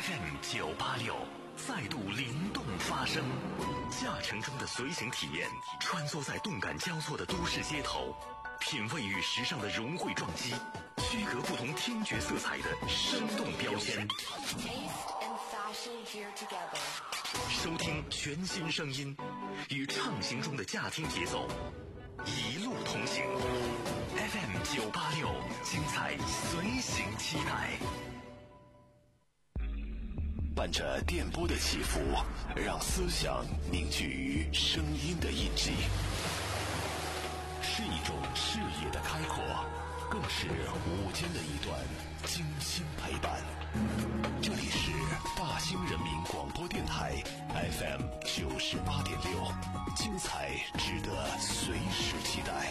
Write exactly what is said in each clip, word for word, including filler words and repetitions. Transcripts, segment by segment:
F M 九八六再度灵动发声，驾乘中的随行体验，穿梭在动感交错的都市街头，品味与时尚的融汇撞击，区隔不同听觉色彩的生动标签。收听全新声音，与畅行中的驾听节奏，一路同行。F M 九八六，精彩随行期待。伴着电波的起伏，让思想凝聚于声音的印记，是一种视野的开阔，更是午间的一段精心陪伴。这里是大兴人民广播电台 F M 九十八点六，精彩值得随时期待。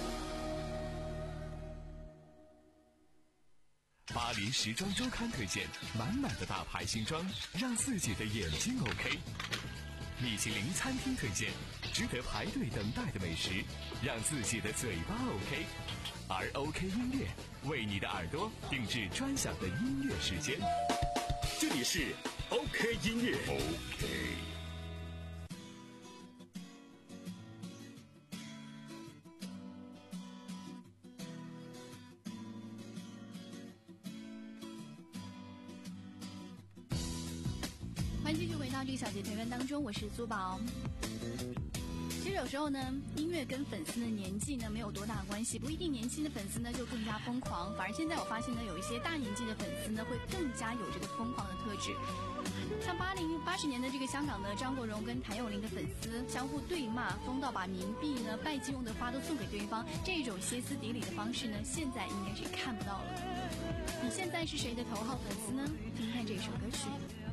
巴黎时装周刊推荐满满的大牌新装，让自己的眼睛 OK。米其林餐厅推荐值得排队等待的美食，让自己的嘴巴 OK。而 OK 音乐为你的耳朵定制专享的音乐时间。这里是 OK 音乐 OK。 欢迎继续回到这个小节团圆当中，我是苏宝。其实有时候呢，音乐跟粉丝的年纪呢没有多大关系，不一定年轻的粉丝呢就更加疯狂，反而现在我发现呢，有一些大年纪的粉丝呢会更加有这个疯狂的特质。像八零八十年的这个香港的张国荣跟谭咏麟的粉丝相互对骂，疯到把冥币呢拜金用的花都送给对方，这种歇斯底里的方式呢，现在应该是看不到了。你现在是谁的头号粉丝呢？听听看这首歌曲。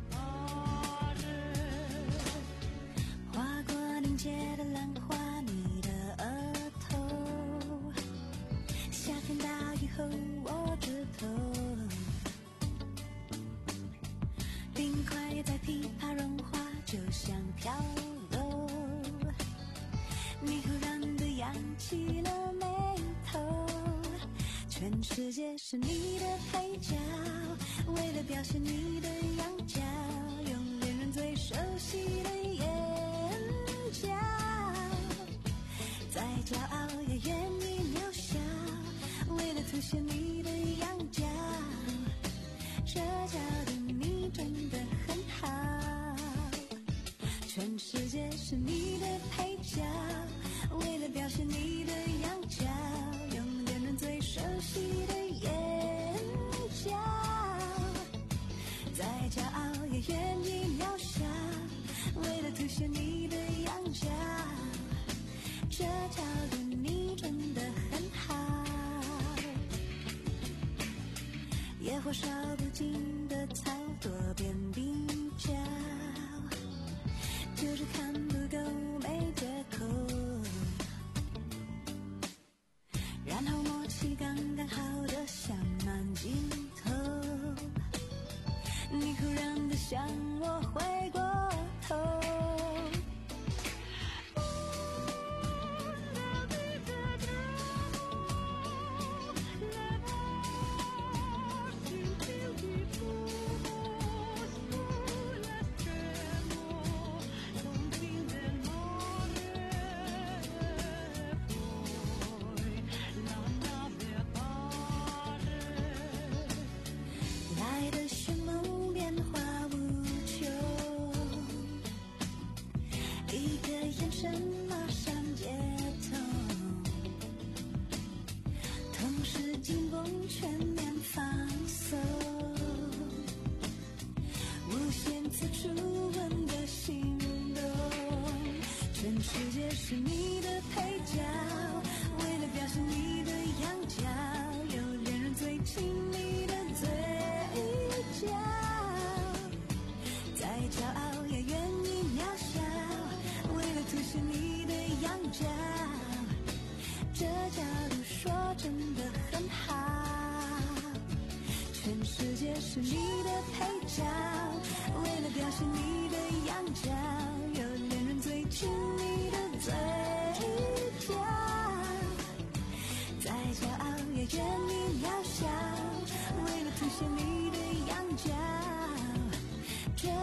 划过凝结的浪花，你的额头，夏天大雨后我指头，冰块在噼啪融化，就像飘柔，你忽然地扬起了眉头，全世界是你的配角，为了表现你的样角，用恋人最熟悉的眼角，再骄傲也愿意渺小，为了凸显你的样角，这角度你真的很好，全世界是你的配角，为了表现你的样角，用恋人最熟悉的眼角，再骄傲也愿意渺小，为了凸显你的样角，这角度你真的很好，野火烧不尽的草，多变比较，就是看不够没借口，然后默契刚刚好的像慢镜头，你忽然的向我回过头，来的迅猛变化无穷，一个眼神马上接通，同时紧绷全面放松，无限次初吻的心动，全世界是你的配角，为了表现你的样角，有恋人最亲密的嘴角，再骄傲也愿意渺小，为了凸显你的样角，这角度说真的很好，全世界是你的配角，为了表现你的样角，有恋人最亲密的嘴角，再骄傲也愿意渺小，为了凸显你的样角，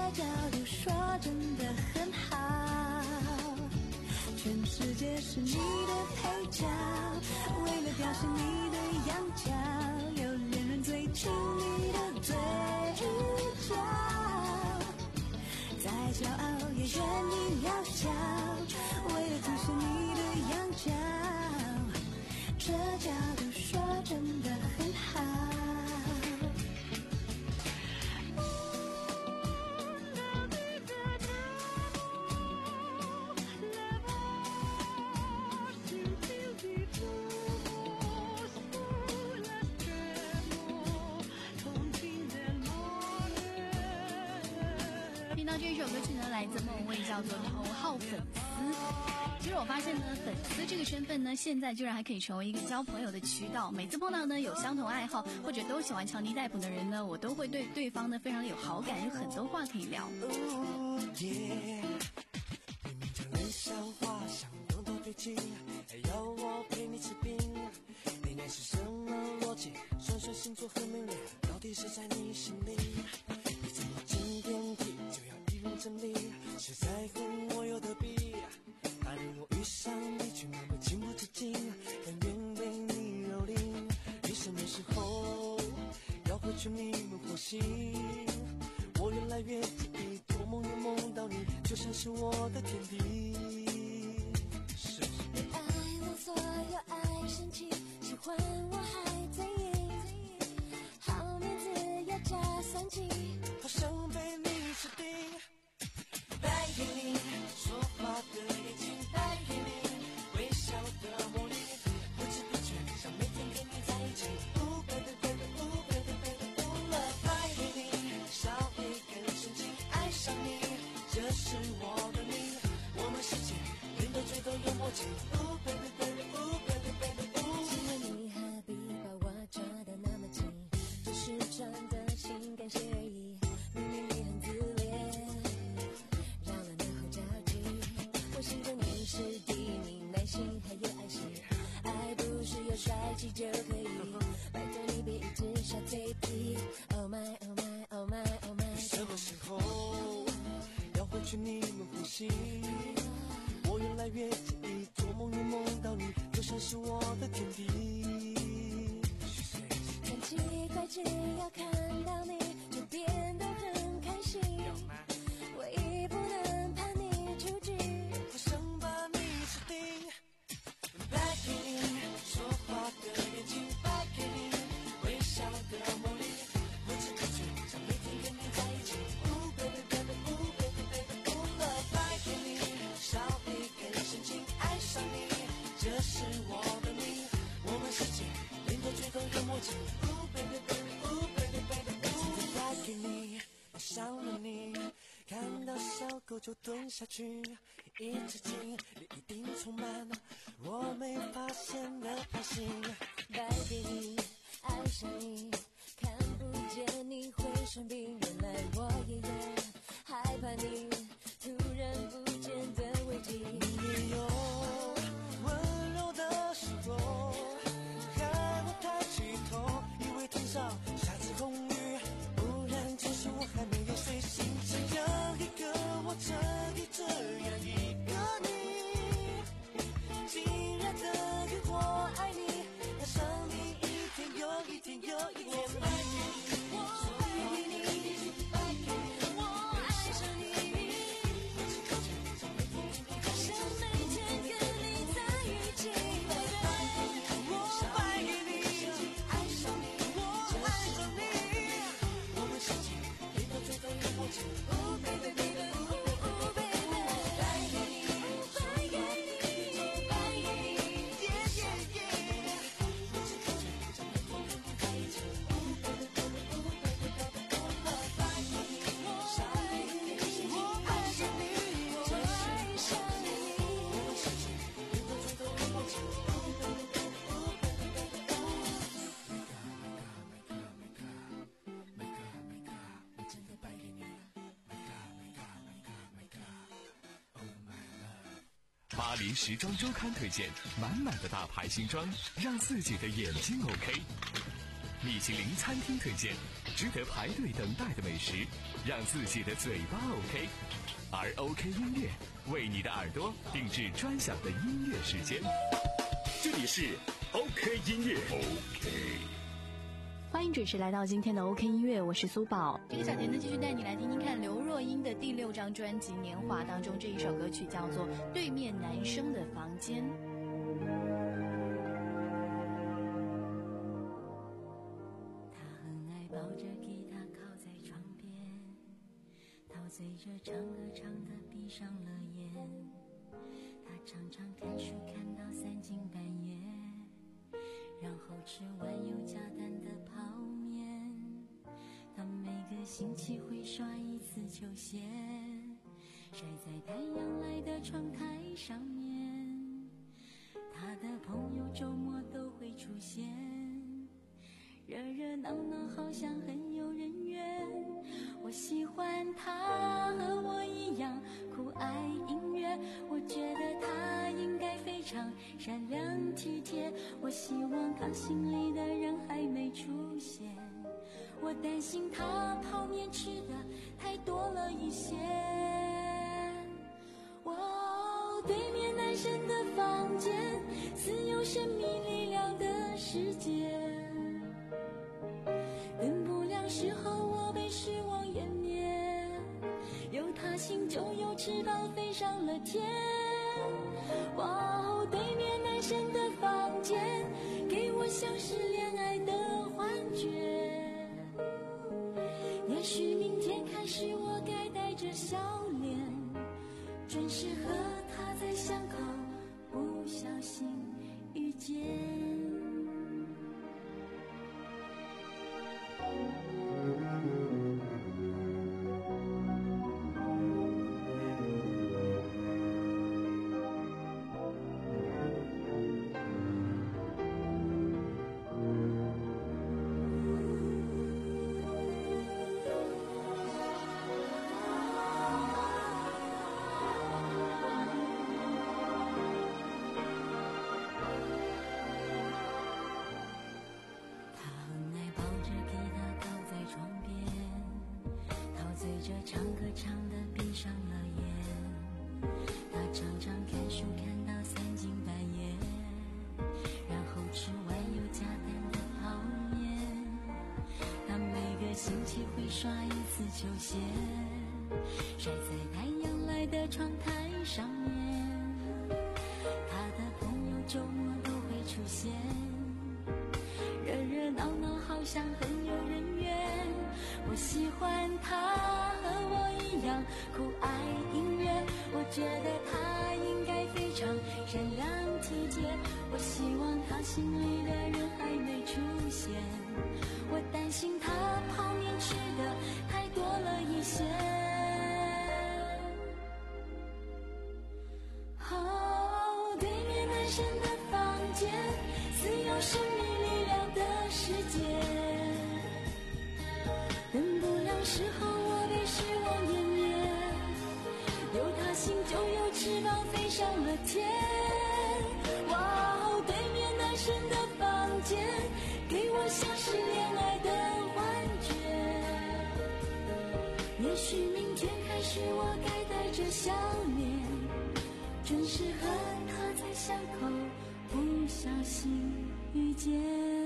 角度说真的很好，全世界是你的配角，为了表现你的样角，有恋人最亲密的嘴角，再骄傲也愿意渺小，为了凸显你的样角，这角度说真的很好。 听到这一首歌曲呢，来自莫文蔚，叫做《头号粉丝》。其实我发现呢，粉丝这个身份呢，现在居然还可以成为一个交朋友的渠道。每次碰到呢有相同爱好或者都喜欢强尼戴普的人呢，我都会对对方呢非常有好感，有很多话可以聊。 哦耶！明明讲冷笑话，想动头对劲，还要我陪你吃冰。恋爱是什么逻辑？算算星座和命理，到底是在你心里？你怎么进电梯就要一人整理？谁在乎我有的比？答应我遇上你，却那么情不自禁，甘愿被你蹂躏。你什么时候要回去你们呼吸？我越来越介意，做梦也梦到你，就像是我的天地。是你爱我所有爱生气，喜欢我还在意，好面子要加算计， 好想被你吃定。带给你说话的眼睛，带给你微笑的魔力，不知不觉想每天跟你在一起。Ooh baby baby ooh baby baby ooh love， 带给你少一根神经，爱上你，这是我的命，我们世界连到最都有默契。Ooh baby baby ooh baby baby ooh。 只有你何必把我抓得那么紧，只是装的心感谢而已，明明你很自恋，扰了你后着急。我心中你是第一名，耐心还有爱心，爱不是有帅气就可以，拜托你别一直耍嘴皮。Oh my oh my oh my oh my， 什么时候要回去你们呼吸？我越来越介意，做梦也梦到你，就像是我的天地。 很奇怪，只要看到你就变得很开心，唯一不能怕你出局。 好想把你吃定，带给你说话的眼睛，带给你微笑的魔力，不知不觉想每天跟你在一起。Ooh baby baby ooh baby baby ooh love， 带给你少一根神经，爱上你，这是我的命，我们世界连到最都有默契。Ooh baby baby ooh baby baby ooh， 带给你爱上了你，看到小狗就蹲下去，一直进你一定充满我没发现的花心。 带给你爱上你，看不见你会生病，原来我也有害怕你突然不见的危机。 你也有温柔的时候，害我抬起头，以为天上下起红雨，不然其实我还没有睡醒。这样一个我，这里这样一个你，竟然等于我爱你，爱上你一天又一天又一天。我爱你，我爱你，我爱上你，想每天跟你在一起。我爱你，爱上你，我爱上你，我们世界连到最都有默契。Oh baby baby ooh ooh baby， 带给你，带给你，带给你 yeah yeah yeah， 不知不觉想每天跟你在一起。Oh baby baby ooh baby baby ooh love， 带给你少一根神经，爱上你，这是我的命，我们世界连到最都有默契。Oh baby baby ooh baby baby ooh。真的败给你。 巴黎时装周刊推荐满满的大牌新装，让自己的眼睛 OK。 米其林餐厅推荐，值得排队等待的美食，让自己的嘴巴 OK。而 OK 音乐为你的耳朵定制专享的音乐时间。 这里是 OK 音乐 OK。 欢迎准时来到今天的 OK 音乐，我是苏宝。这个小节呢，继续带你来听听看刘若英的第六张专辑《年华》当中这一首歌曲叫做《对面男生的房间》。 他很爱抱着吉他靠在床边，陶醉着唱歌唱得闭上了眼。他常常看书看到三更半夜，然后吃完有加蛋的泡面。他每个星期会刷一次球鞋，晒在太阳来的窗台上面。他的朋友周末都会出现，热热闹闹好像很有人缘。我喜欢他和我一样酷爱音乐，我觉得他应该非常善良体贴。我希望他心里的人还没出现，我担心他泡面吃的太多了一些。哦，对面男生的房间似有神秘力量的世界，等不了时候我被失望湮灭，有他心就有翅膀飞上了天。哇哦，对面男生的房间给我像是恋爱的幻觉，也许明天开始我该带着笑脸，准时和他在巷口不小心遇见。唱歌唱得闭上了眼，他常常看书看到三更半夜，然后吃完有加蛋的泡面。他每个星期会刷一次球鞋，晒在太阳来的窗台上面。他的朋友周末都会出现，热热闹闹好像很有人缘。我喜欢他和我一样酷爱音乐，我觉得他应该非常善良体贴。我希望他心里的人还没出现，我担心他泡面吃的太多了一些。哦，对面男生的房间似有神秘力量的世界，等不了时候我被失望湮灭，有他心就有翅膀飞上了天。哇哦，对面男生的房间给我像是恋爱的幻觉，也许明天开始我该带着笑脸，准时和他在巷口不小心遇见。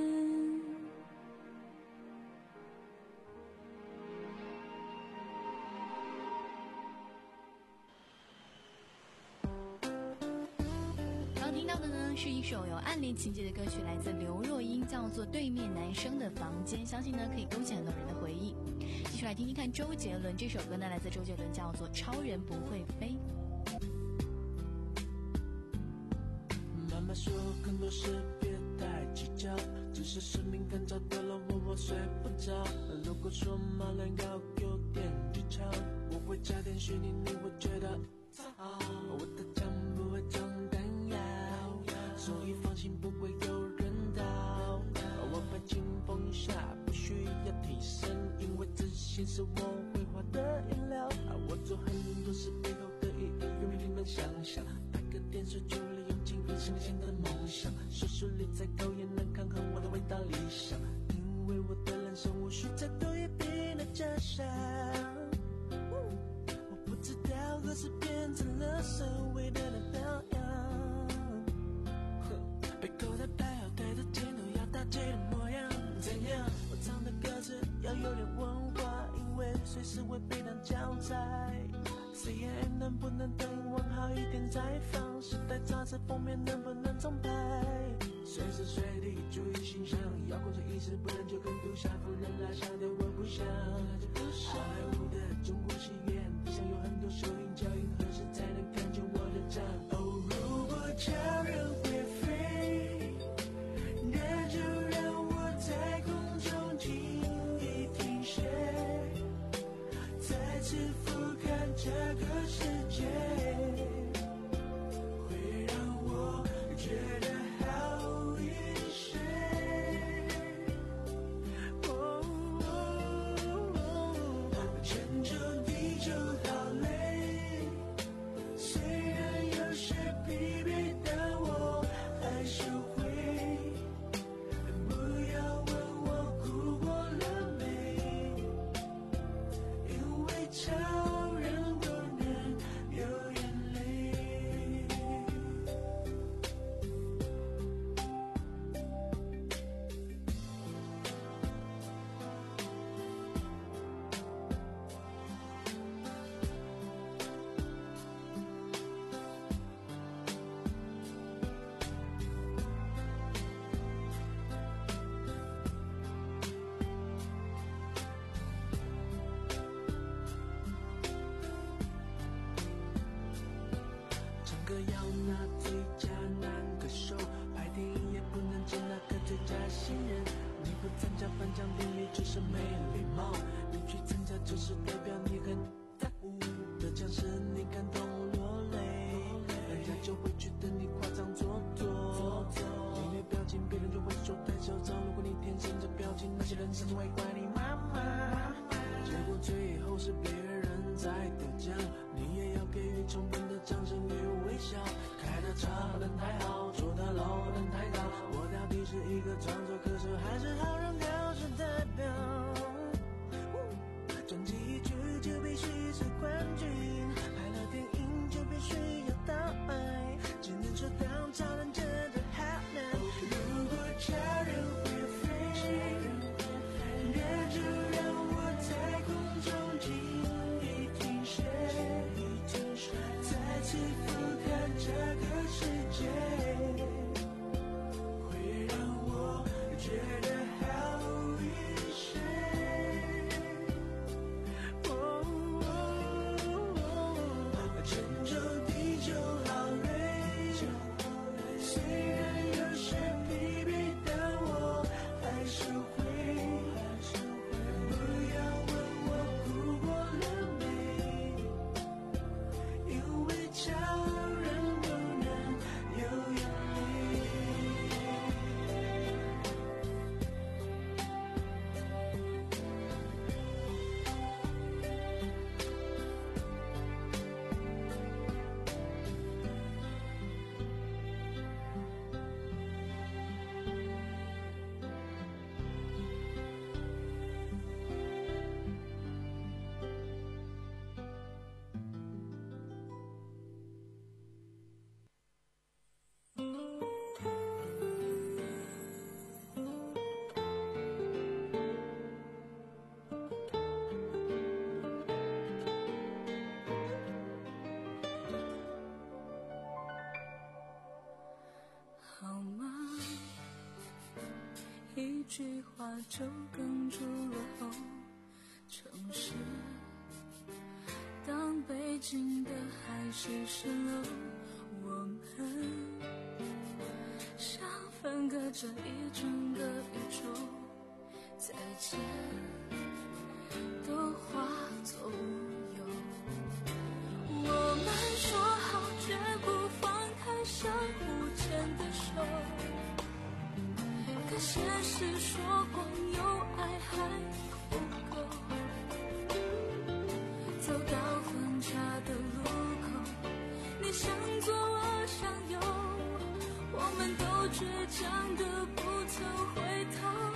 听到的呢是一首有暗恋情节的歌曲，来自刘若英，叫做《对面男生的房间》，相信呢可以勾起很多人的回忆。继续来听听看周杰伦，这首歌呢来自周杰伦，叫做《超人不会飞》。 妈妈说很多事别太计较，只是生命干燥的了我我睡不着。如果说马兰要有点技巧，我会加点虚拟，你会觉得糟。我的枪不会装弹药，所以放心不会有人倒。我拍清风一下不需要提升，因为自信是我绘画的颜料。我做很多事背后的意义，远比你们想象。拍个电视就利用情和新鲜的梦想，收视率再高也难抗衡我的伟大理想，因为我的人生无需再多也必能假想。我不知道何时变成了所谓的那表扬，被扣在拍好对的镜头要大气的模样，怎样？我唱的歌词要有点文化，因为随时会被当教材。C N N 能不能等完好一点再放？时代杂志封面能不能重拍？随时随地注意形象，要控制意识，不然就跟杜夏夫人拉下的我不想。好莱坞的中国戏院，地上有很多收音胶音，何时才能看见我的账？哦，如果叫人会飞，那就让我在空中轻易停歇，再次俯瞰这个世界，会让我觉得好一些。哦，全球地球好累，虽然有些疲惫，但我还是会。不要问我哭过了没，因为超人不能有眼泪。唱歌要拿最佳男歌手，拍电影也不能接那个最佳新人。你不参加颁奖典礼就是没礼貌，你去参加就是代表你很在乎。得奖时你感动落泪，人家就会觉得你夸张做作。你没表情，别人就会说太嚣张。如果你天生这表情，那些人甚至会怪你妈妈。结果最后是别人在得奖，你也要给予充分的掌声与微笑。开的车人太好，住的楼人太高，我到底是一个创作歌手还是好人好事代表？专辑一出就必须是冠军，拍了电影就必须要倒卖，只能说当超人真的好难。如果超人会飞，那就让我在空中轻易停歇，再次俯瞰这个世界，会让我觉得好一些。哦，全球地球好累，虽然有些疲惫，但我还是会。不要问我哭过了没，因为超人不能有眼泪。 好吗？一句话就哽住了喉。城市，当北京的海市蜃楼，我们像分隔着一整个宇宙，再见都化作无忧。我们说好绝不放开相互牵的手，可现实说光有爱还不够。走到分岔的路口，你向左我向右， 我们都倔强的不曾回头。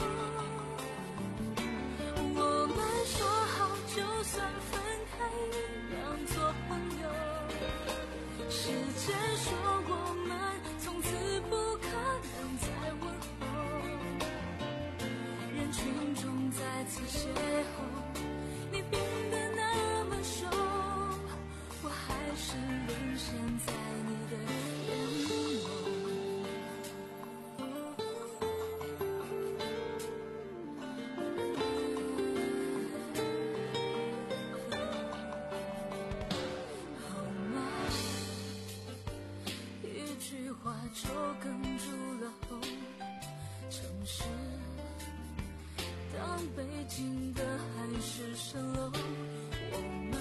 我们说好，就算分开一样做朋友。时间说我们从此不可能再问候。人群中再次邂逅，你变得那么瘦，我还是沦陷在你的眼眸。好吗？一句话就哽住了喉。城市当北京的海市蜃楼，我们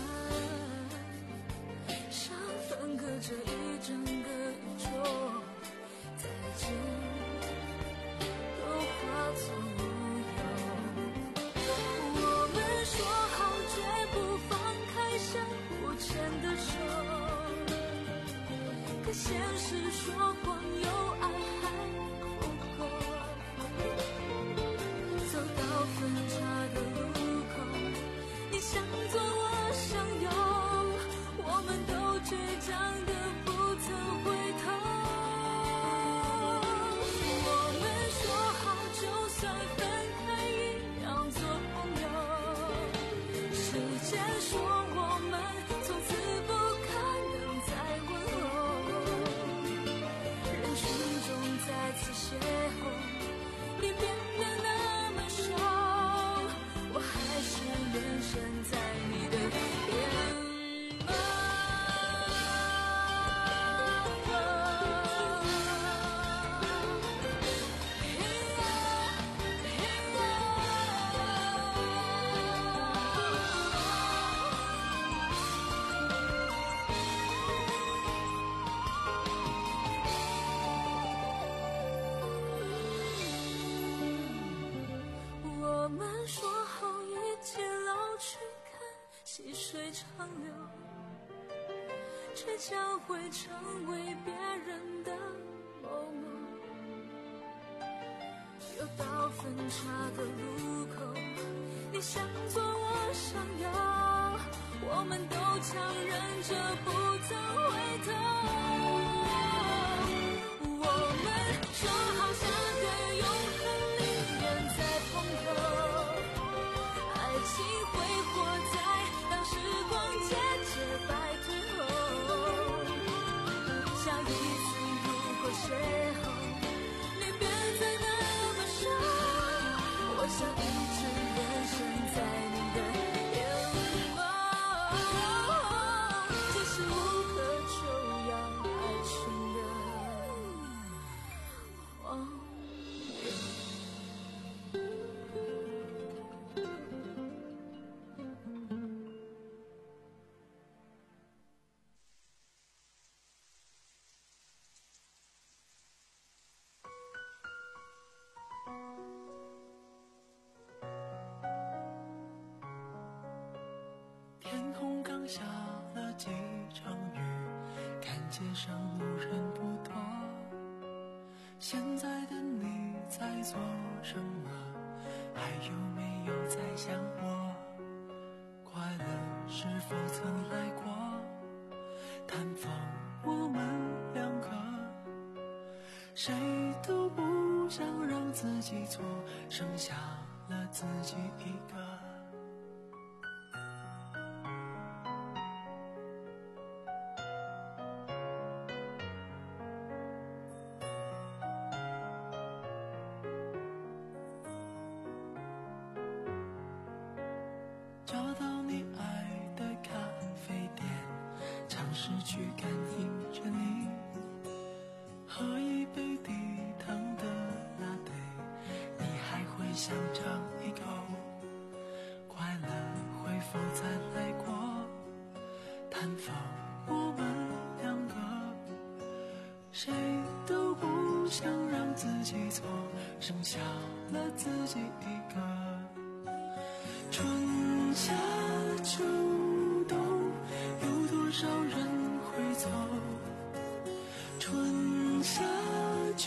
像分隔着一整个宇宙，再见都化作乌有。我们说好绝不放开相互牵的手，可现实说光有爱还不够。走到分岔的路口，你向左我向右，我们都倔强的不曾回头。我们说好，就算分开一样做朋友。时间说我们从此不可能再问候。人群中再次邂逅，你变得那么瘦，我还是沦陷在你的眼眸。我们说好一起老去，看细水长流，却将会成为别人的某某。又到分岔的路口，你向左我向右，我们都强忍着不曾回头。我们说好下个永恒里面再碰头，爱情挥霍在当时光渐渐白褪后。下一次如果邂逅，你变得那么瘦，我想一直沦陷在你的眼眸。这是无可救药爱情的荒谬。 天空刚下了几场雨，看街上路人不多。现在的你在做什么？还有没有在想我？快乐是否曾来过？探访我们两个，谁都不想让自己错，剩下了自己一个。找到你爱的咖啡店，尝试去感应着你，喝一杯低糖的拿铁，你还会想尝一口？快乐会否再来过？探访我们两个，谁都不想让自己错，剩下了自己一个。春夏秋冬，有多少人会走？春夏秋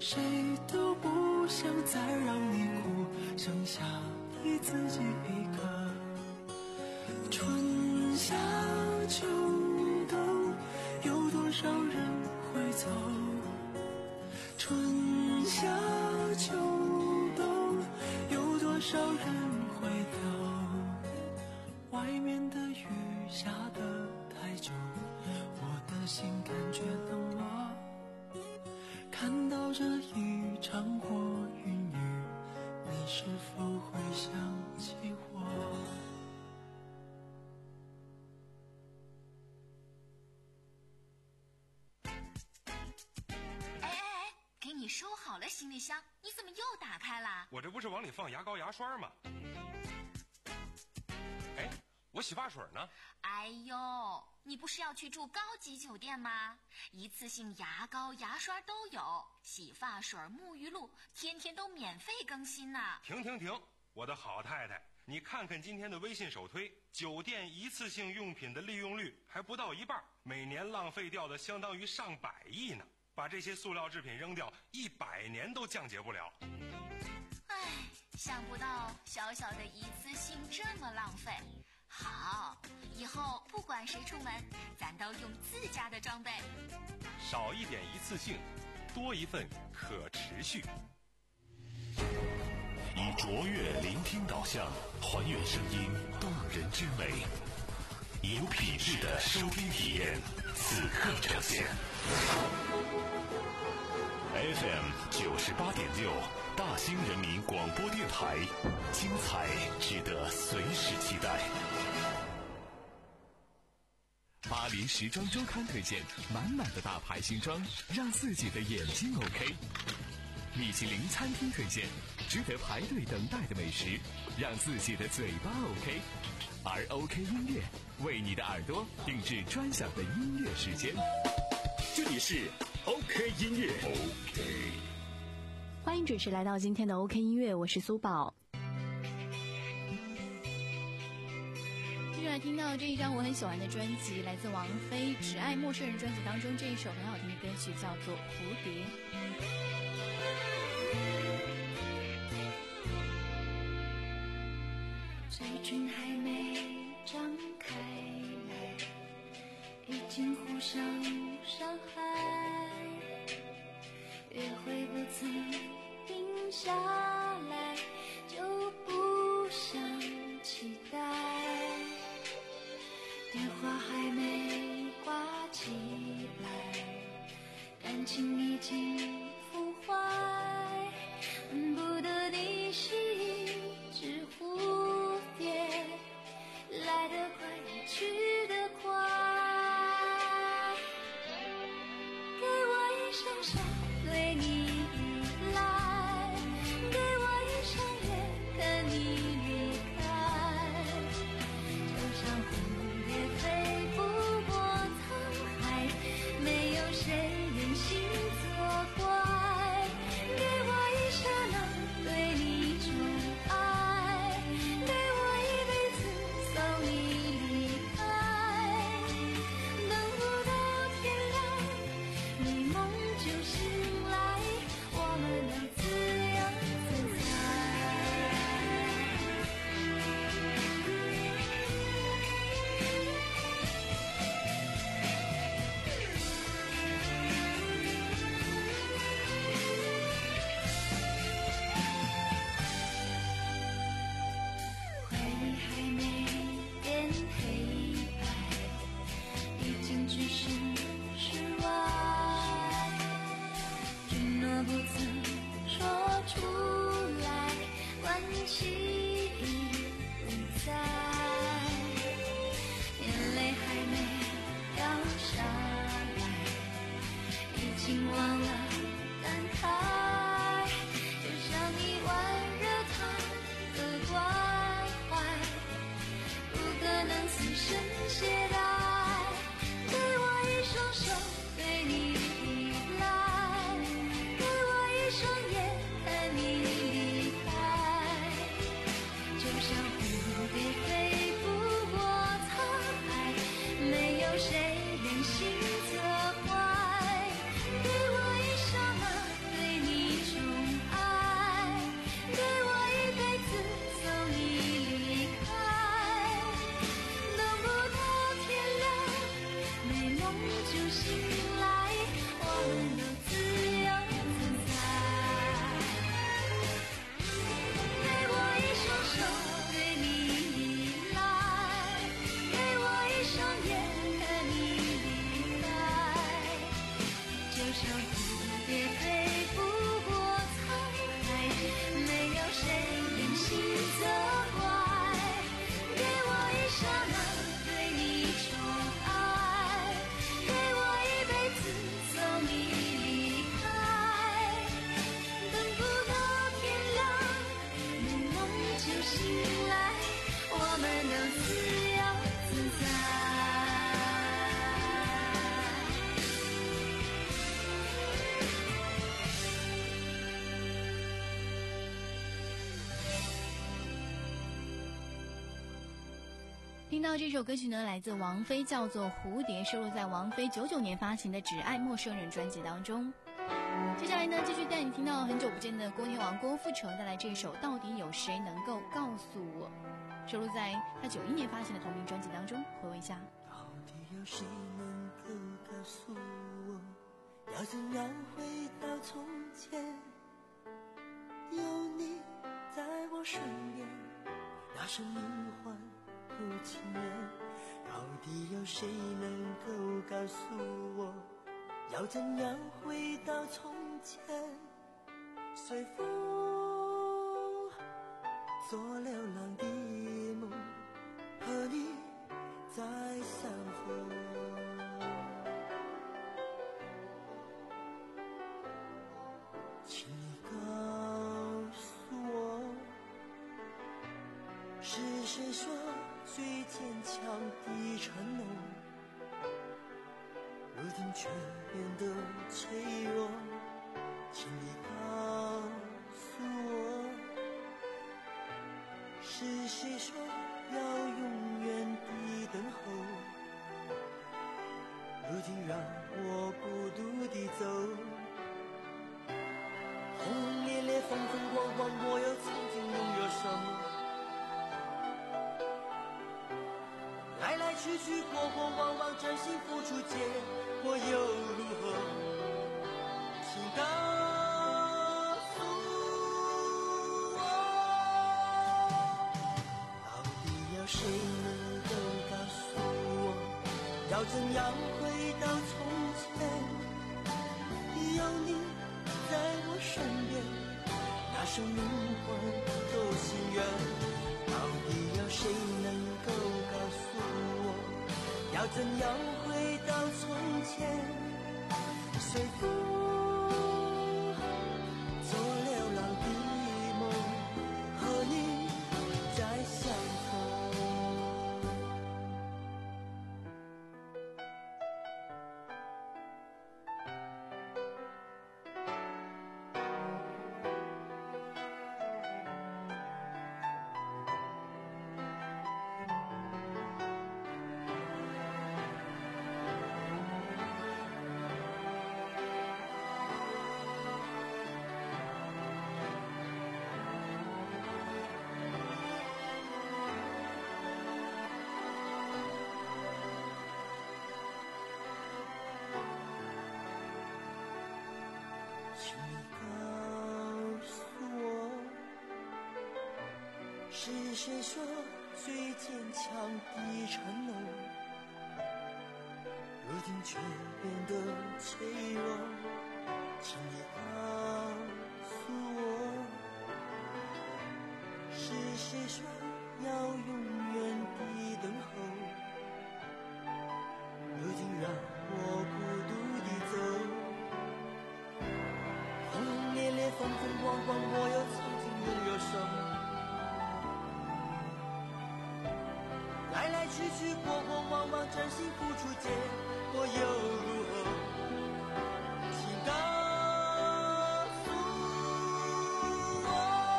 谁都不想再让你哭，剩下你自己一个。春夏秋冬，有多少人会走？春夏秋冬，有多少人会掉？外面的雨下得太久，我的心感觉冷了。看到这一场过云雨，你是否会想起我？ 哎哎哎，给你收好了行李箱，你怎么又打开了？ 我这不是往里放牙膏牙刷吗？哎，我洗发水呢？ 哎呦，你不是要去住高级酒店吗？一次性牙膏牙刷都有，洗发水沐浴露天天都免费更新呢。 停停停，我的好太太，你看看今天的微信首推，酒店一次性用品的利用率还不到一半，每年浪费掉的相当于上百亿呢。把这些塑料制品扔掉，一百年都降解不了。 唉，想不到小小的一次性这么浪费。好，以后不管谁出门，咱都用自家的装备。 少一点一次性，多一份可持续。 以卓越聆听导向，还原声音动人之美，以有品质的收听体验，此刻呈现。F M 九十八点六，大兴人民广播电台，精彩值得随时期待。 巴黎时装周刊推荐，满满的大牌新装，让自己的眼睛 OK。米其林餐厅推荐，值得排队等待的美食，让自己的嘴巴 OK。而 OK 音乐为你的耳朵定制专享的音乐时间。 这里是 OK 音乐 OK。 欢迎准时来到今天的 OK 音乐，我是苏宝。接下来听到这一张我很喜欢的专辑，来自王菲《只爱陌生人》专辑当中这一首很好听的歌曲，叫做《蝴蝶》。 水菌还没张开来，已经互相伤害，约会不曾定下来，就不想期待，电话还没挂起来，感情已经腐坏，恨不得你是一只蝴蝶，来得快也去得快，给我一双手对你依赖，给我一双眼看你离开，就像蝴蝶飞不过沧海，没有谁忍心作怪，给我一刹那对你宠爱，给我一辈子送你离开，等不到天亮，你梦就醒来，我们能自由自在。 就醒来，我们都自由自在。给我一双手，对你依赖，给我一双眼，看你离开。就像蝴蝶飞不过沧海，没有谁忍心责怪。给我一刹那对你宠爱，给我一辈子送你离开。等不到天亮，美梦就醒来，我们都自由自在。 听到这首歌曲呢，来自王菲，叫做《蝴蝶》，收录在王菲九九年发行的《只爱陌生人》专辑当中。接下来呢，继续带你听到很久不见的郭天王郭富城带来这首《到底有谁能够告诉我》，收录在他九一年发行的同名专辑当中。回味一下。 到底有谁能够告诉我，要怎样回到从前？有你在我身边，那生命换不情愿。到底有谁能够告诉我，要怎样回到从前？随风做流浪的梦，和你再相逢。请你告诉我，是谁说最坚强的承诺，如今却变得脆弱？请你告诉我，是谁说要永远的等候，如今让我孤独地走。轰轰烈烈风风光光，我又曾经拥有什么？来来去去过过往往，真心付出结果又如何？请告诉我，到底有谁能够告诉我，要怎样回到从前？有你在我身边，那生命换都心愿。到底有谁能够告诉我，要怎样回到从前？随风做流浪的梦，和你再相逢。请你告诉我，是谁说最坚强的承诺，如今却变得脆弱？请你告诉我，是谁说要永远的等候，如今让我孤独地走。轰轰烈烈风风光光，我又曾经拥有什么？来来去去过过往往，真心付出结果又如何？请告诉我，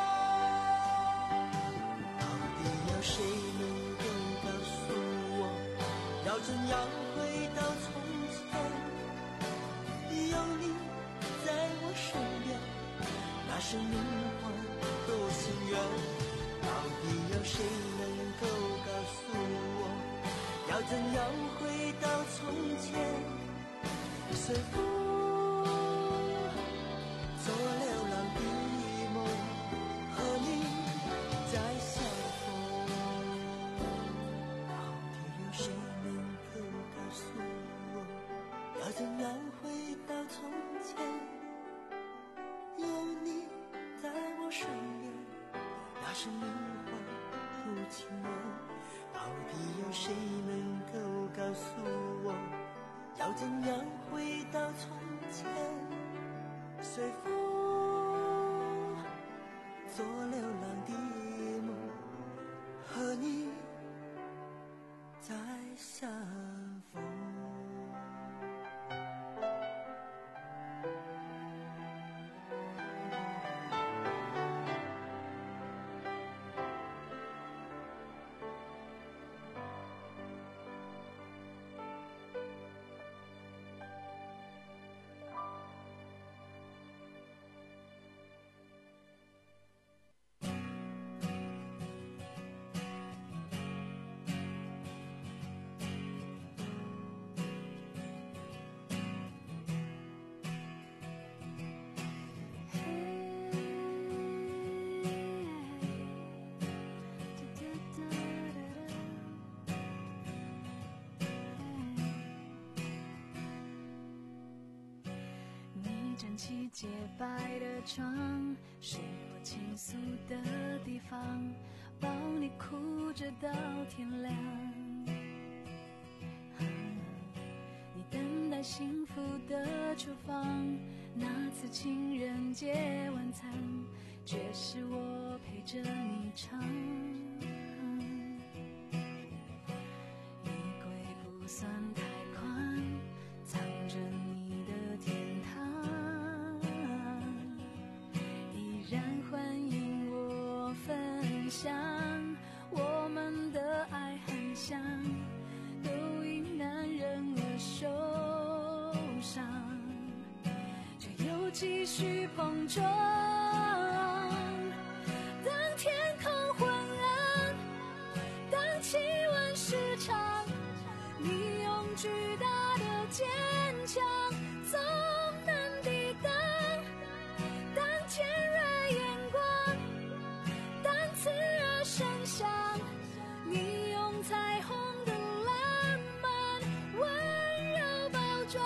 到底有谁能够告诉我，要怎样回到从前？有你在我身边，那生命换多心愿。到底有谁能够告诉我，要怎样回到从前？ 随风做流浪的梦，和你在相逢。到底有谁能够告诉我，要怎样回到从前？有你在我身边，那是名唤不情人。到底有谁能够告诉我，要怎样回到从前？随风做流浪的梦，和你再相逢。 站起洁白的床，是我倾诉的地方，抱你哭着到天亮。你等待幸福的厨房，那次情人节晚餐，却是我陪着你唱。衣柜不算太宽，藏着你的天堂，然欢迎我分享，我们的爱很像，都因男人而受伤，却又继续碰撞。当天空昏暗，当气温失常，你用巨大的坚强总能抵挡。当尖锐眼光，当刺耳声响，你用彩虹的浪漫温柔包装。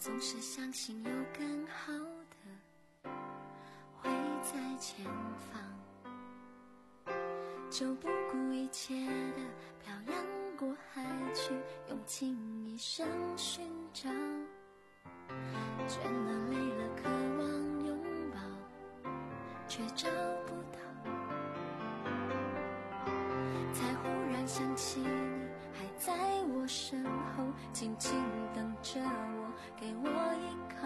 总是相信有更好的会在前方，就不顾一切的漂洋过海去，用尽一生寻找，倦了累了渴望拥抱，却找不到，才忽然想起你还在我身后，静静等着我，给我依靠。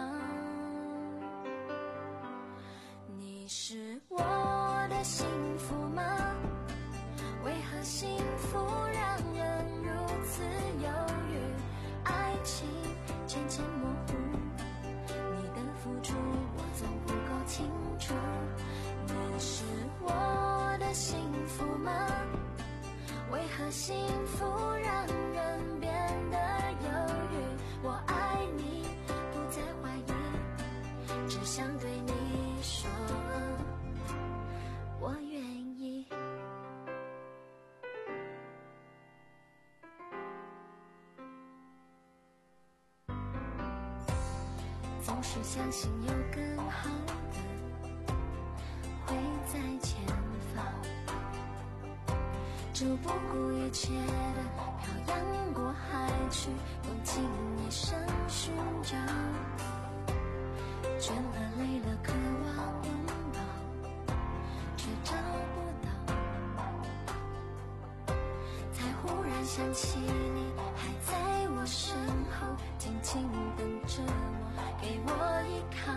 你是我的幸福吗？为何幸福让人如此犹豫？爱情渐渐模糊，你的付出我总不够清楚。你是我的幸福吗？为何幸福让人变得犹豫？我爱你，不再怀疑，只想对你说，我愿意。总是相信有更好的会在前方，就不顾一切的漂洋过海去，用尽一生寻找，倦了累了渴望拥抱，却找不到，才忽然想起你还在我身后，静静等着我，给我依靠。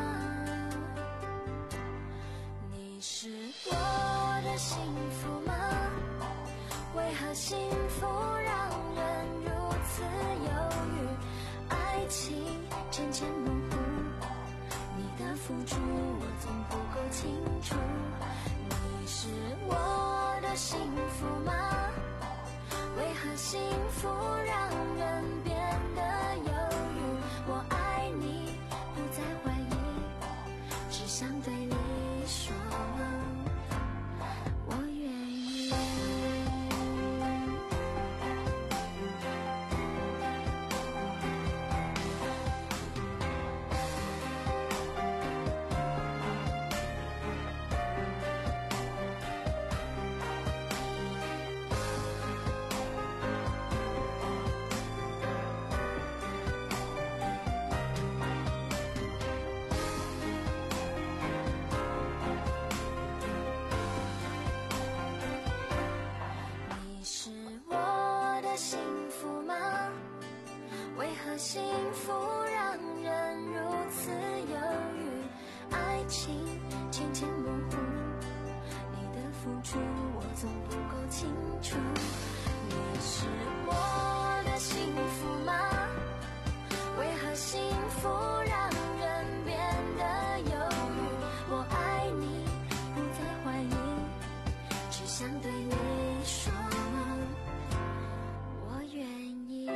你是我的幸福吗？为何幸福让人如此犹豫？爱情渐渐模糊，你的付出我总不够清楚。你是我的幸福吗？为何幸福让人变得犹豫？我爱你，不再怀疑，只想对你说，我愿意。你是我的幸福吗？为何幸福让人如此犹豫？爱情渐渐模糊，你的付出我总不够清楚。你是我的幸福吗？为何幸福让人变得犹豫？我爱你，不再怀疑，只想对你说，我愿意。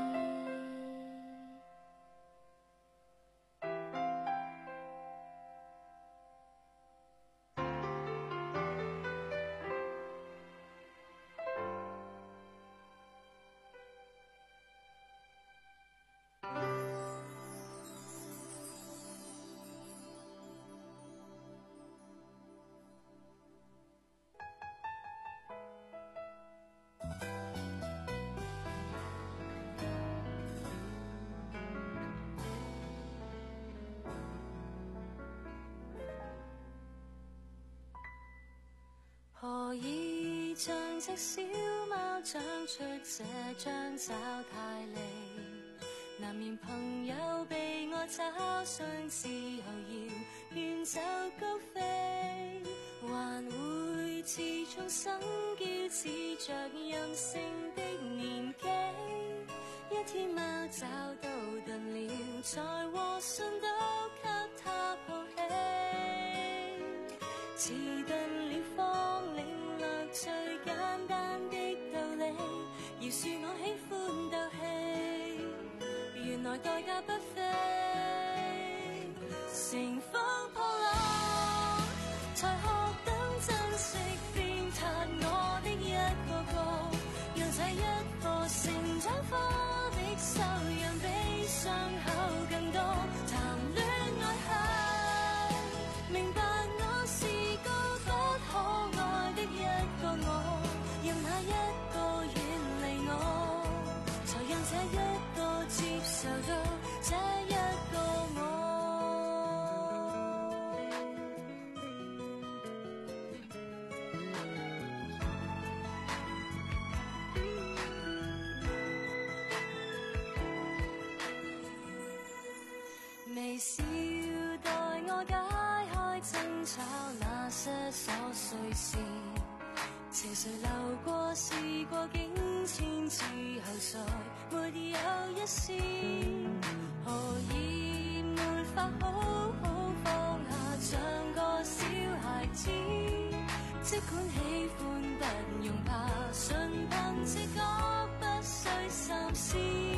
何以像隻小貓長出這張爪太利？難免朋友被我找上時候要遠走高飛，還會自重生驕似着任性的年紀。一天貓找到頓了，才和信都給他抱起，遲鈍了方領略最簡單的道理。饒恕我喜歡鬥氣，原來代價不菲。乘風破浪，才學懂珍惜鞭撻我的一個個，讓這一顆成長科的修養比傷口更微笑待我解開爭吵那些瑣碎事，斜垂流過事過境遷之後再沒有一絲，何以沒法好好放下像個小孩子，即管喜歡不用怕，純憑直覺不需三思，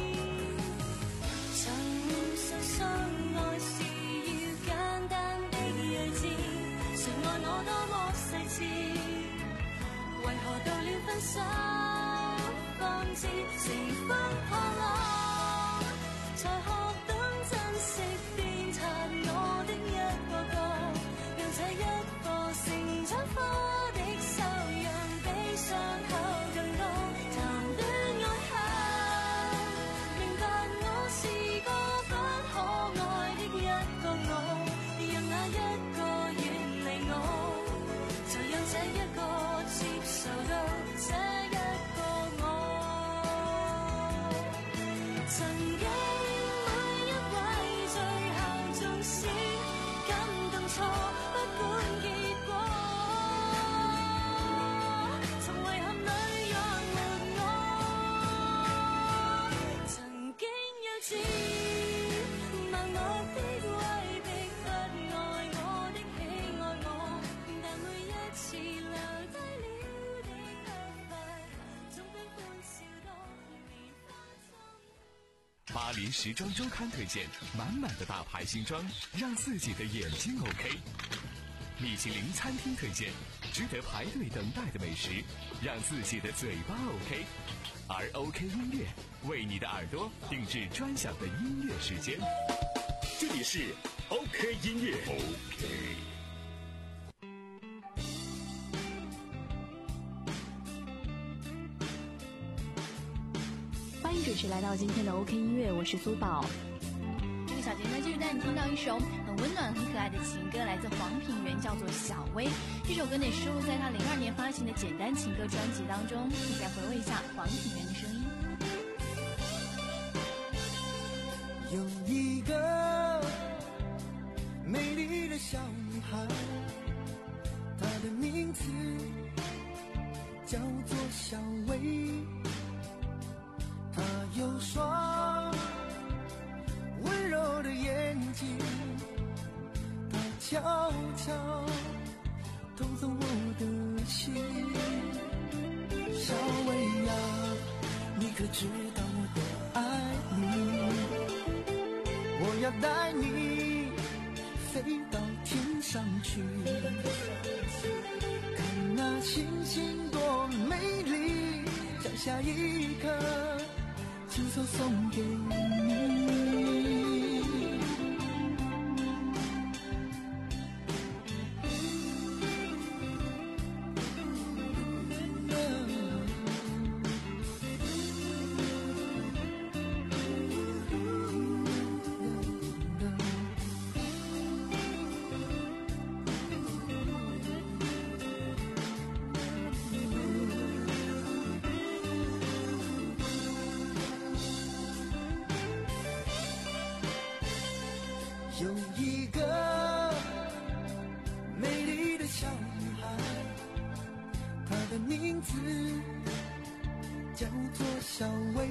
曾相信愛是要簡單的睿智，誰愛我多麼細緻，為何到了分手方知情分破浪，才學懂珍惜鞭撻我的一個個，讓這一個成長科的修養比傷口更多，談戀愛後明白我是個不可愛的一個我，讓那一個遠離我，就讓這一個接受到這一個我。曾經每一位最後縱使感動錯，不管結果，從遺憾裏養活我。曾經幼稚盲目的威逼不愛我的喜愛我，但每一次留低了的不快，總比歡笑多年花中。 巴黎时装周刊推荐满满的大牌新装，让自己的眼睛 OK。米其林餐厅推荐值得排队等待的美食，让自己的嘴巴 OK。而 OK 音乐为你的耳朵定制专享的音乐时间。 这里是 OK 音乐 OK。 欢迎准时来到今天的 OK 音乐，我是苏宝。这个小节呢，继续带你听到一首很温暖、很可爱的情歌，来自黄品源，叫做《小薇》。这首歌呢，收录在他零二年发行的《简单情歌》专辑当中。一起来回味一下黄品源的声音。 有一个美丽的小女孩，她的名字叫做小薇。她有双温柔的眼睛，她悄悄偷走我的心。小薇呀，你可知道我多爱你？我要带你飞到天上去，看那星星多美丽，摘下一颗亲手送给你。有一个美丽的小女孩，她的名字叫做小薇。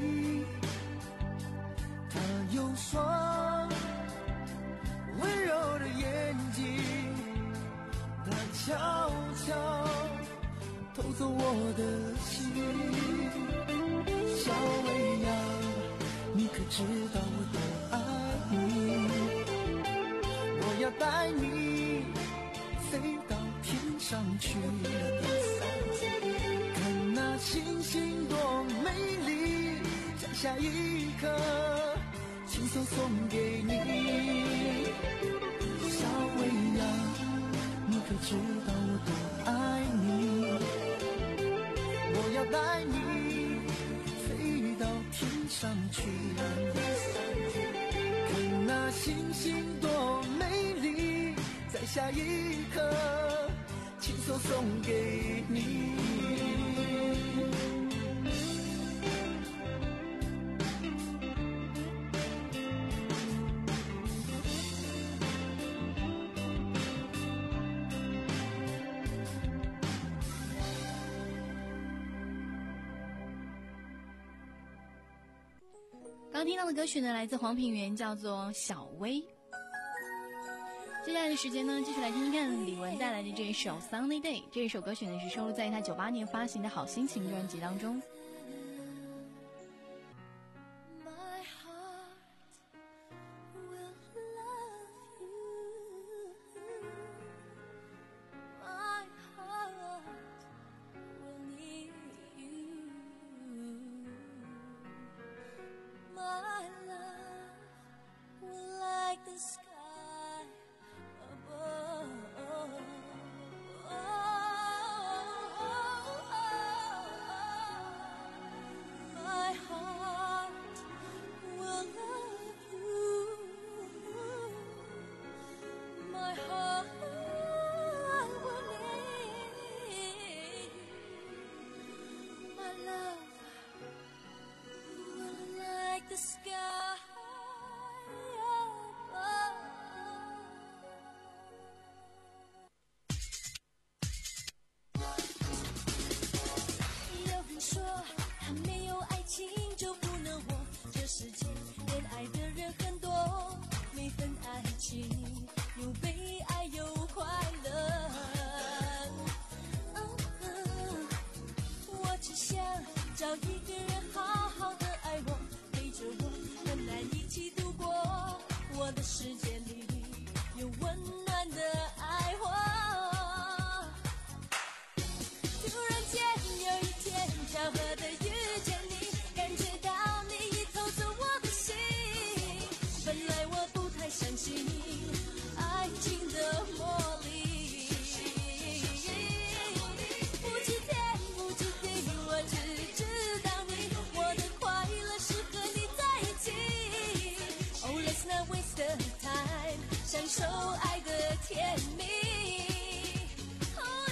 她有双温柔的眼睛，她悄悄偷走我的心。小薇呀，你可知道我多爱你？我要带你飞到天上去，看那星星多美丽，摘下一颗亲手送给你。小薇呀，你可知道我多爱你？我要带你飞到天上去，看那星星多美丽，摘下一颗亲手送给你。 刚听到的歌曲呢，来自黄品源，叫做《小薇》。接下来的时间呢，继续来听听看李玟带来的这一首《Sunny Day》。这一首歌曲呢，是收录在他九八年发行的《好心情》专辑当中。 享受爱的甜蜜。Oh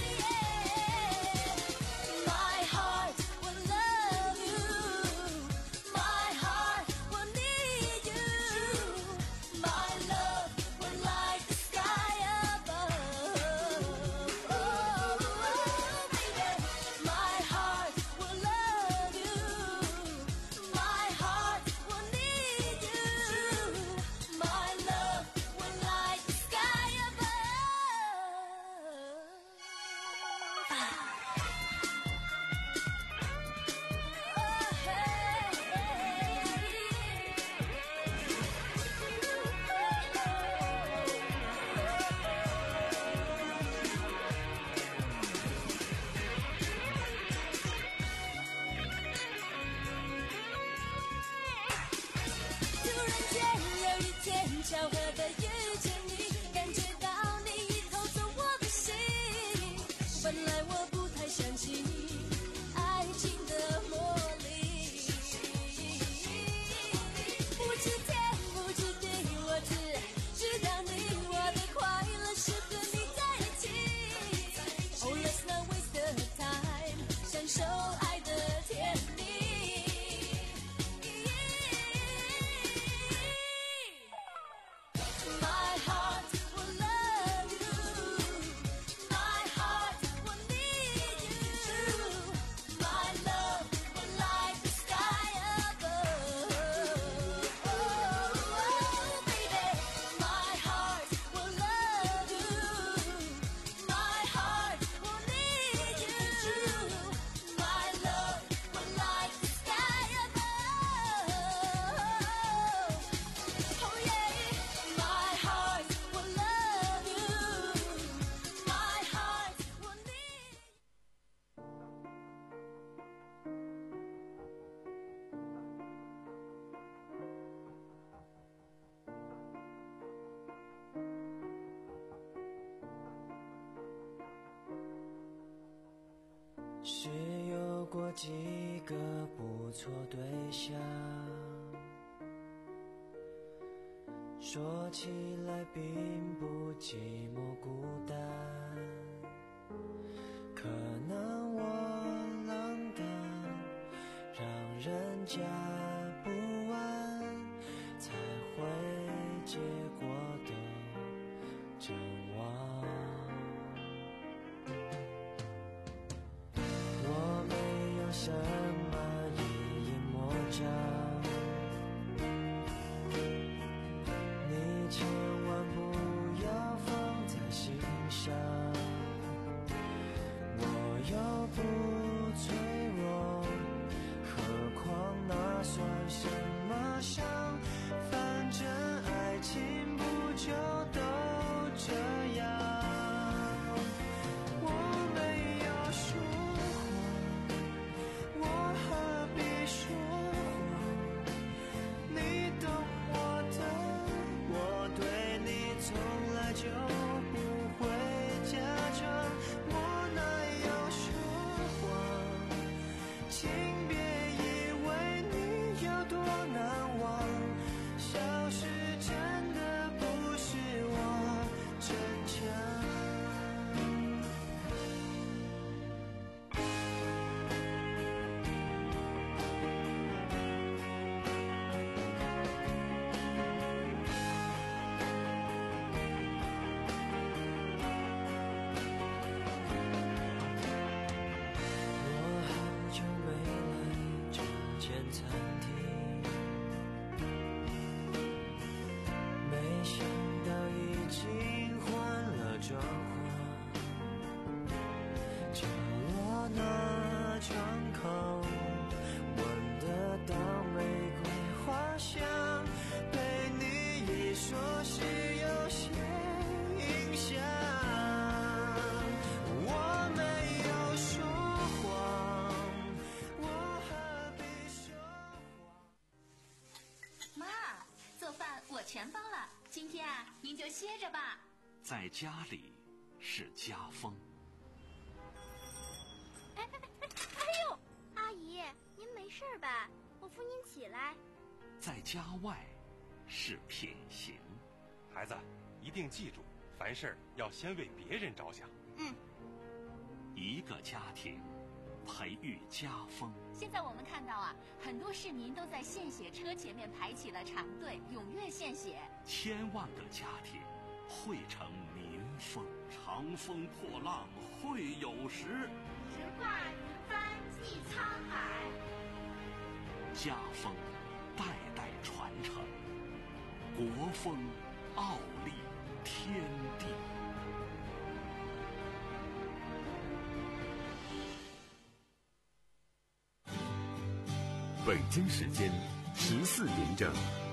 yeah, my heart will love you, my heart will need you, my love will light the sky above. Oh, baby, my heart will love you, my heart will need you, my love will light the sky above. 突然间有一天巧合的遇见你，感觉到你已偷走我的心。本来我不太相信爱情的魔力，不知天不知地，我只知道你，我的快乐是和你在一起。Oh, let's not waste the time， 享受爱的甜蜜。My heart will love you, my heart will need you, my love will light the sky above. Oh, baby, my heart will love you, my heart will need you, my love will light the sky above. Oh yeah, my heart will love you, my heart will need you. 是有过几个不错对象，说起来并不寂寞孤单，可能我浪荡，让人家不安，才会结果的真忘。我没有什么一言魔障， 餐厅，没想到已经换了装潢，角落那窗口闻得到玫瑰花香，被你一说是有些影响。我没有说谎，我何必说谎？ 妈，做饭我全包了，今天啊，您就歇着吧。 在家里是家风。 哎哎哎哎呦，阿姨，您没事吧？我扶您起来。 在家外是品行。 孩子，一定记住，凡事要先为别人着想。 嗯。 一个家庭培育家风。 现在我们看到啊，很多市民都在献血车前面排起了长队，踊跃献血。 千万个家庭汇成民风。长风破浪会有时， 直挂云帆济沧海。 家风代代传承，国风傲立天地。 北京时间十四点整。